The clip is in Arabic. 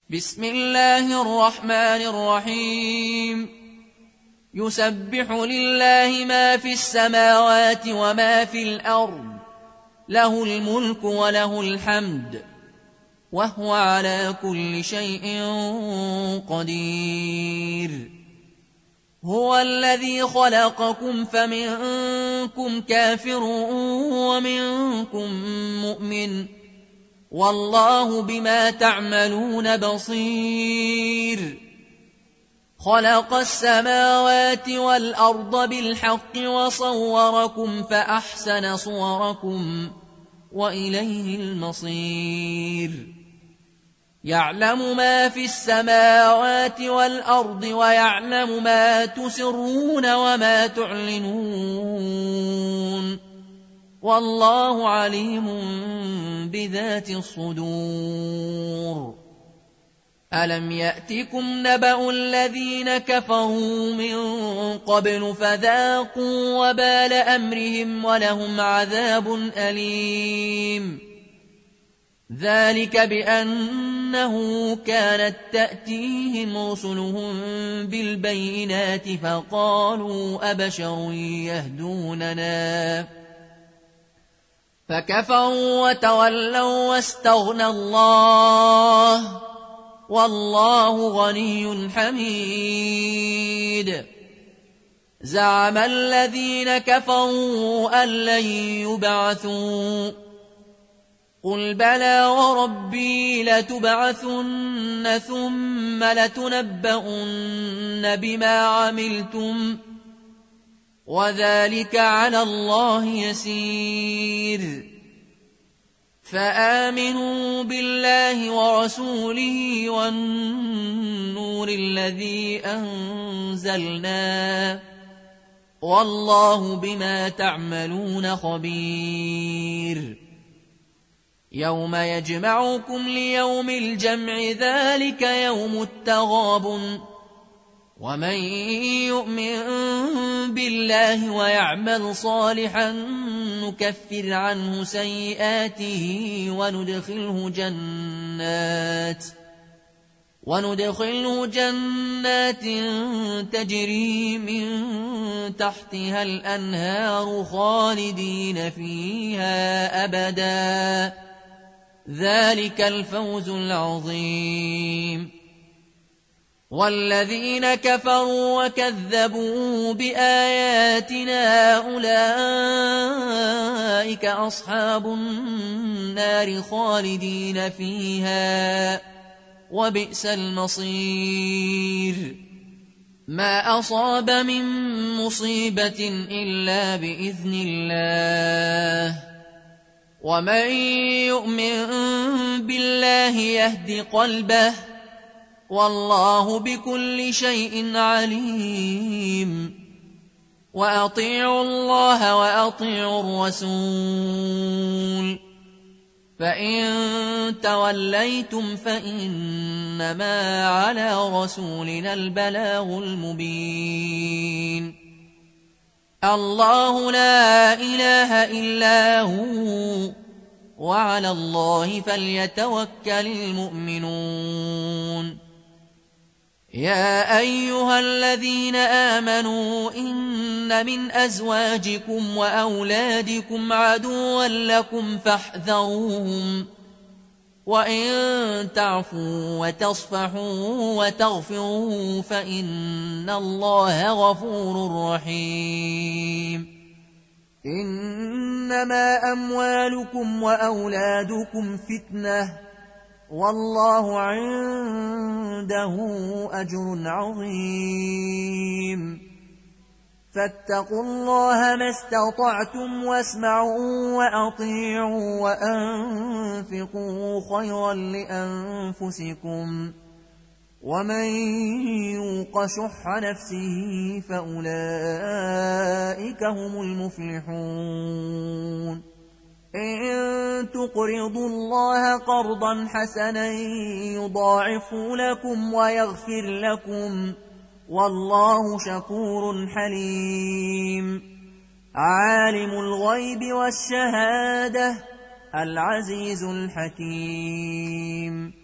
بسم الله الرحمن الرحيم يسبح لله ما في السماوات وما في الأرض له الملك وله الحمد وهو على كل شيء قدير هو الذي خلقكم فمنكم كافر ومنكم مؤمن والله بما تعملون بصير خلق السماوات والأرض بالحق وصوركم فأحسن صوركم وإليه المصير يعلم ما في السماوات والأرض ويعلم ما تسرون وما تعلنون والله عليم بذات الصدور ألم يأتكم نبأ الذين كفروا من قبل فذاقوا وبال أمرهم ولهم عذاب أليم ذلك بأنه كانت تأتيهم رسلهم بالبينات فقالوا أبشر يهدوننا فكفروا وتولوا واستغنى الله والله غني حميد زعم الذين كفروا أن لن يبعثوا قل بلى وربي لتبعثن ثم لتنبؤن بما عملتم وذلك على الله يسير فآمنوا بالله ورسوله والنور الذي أنزلنا والله بما تعملون خبير يوم يجمعكم ليوم الجمع ذلك يوم التغابن ومن يؤمن بالله ويعمل صالحا نكفر عنه سيئاته وندخله جنات تجري من تحتها الأنهار خالدين فيها أبدا ذلك الفوز العظيم والذين كفروا وكذبوا بآياتنا أولئك أصحاب النار خالدين فيها وبئس المصير ما أصاب من مصيبة إلا بإذن الله ومن يؤمن بالله يهد قلبه والله بكل شيء عليم وأطيعوا الله وأطيعوا الرسول فإن توليتم فإنما على رسولنا البلاغ المبين الله لا إله إلا هو وعلى الله فليتوكل المؤمنون يا أيها الذين آمنوا إن من أزواجكم وأولادكم عدوا لكم فاحذروهم وإن تعفوا وتصفحوا وتغفروا فإن الله غفور رحيم إنما أموالكم وأولادكم فتنة والله عنده أجر عظيم فاتقوا الله ما استطعتم واسمعوا وأطيعوا وأنفقوا خيرا لأنفسكم ومن يوق شح نفسه فأولئك هم المفلحون إن تقرضوا الله قرضا حسنا يضاعفه لكم ويغفر لكم والله شكور حليم عالم الغيب والشهادة العزيز الحكيم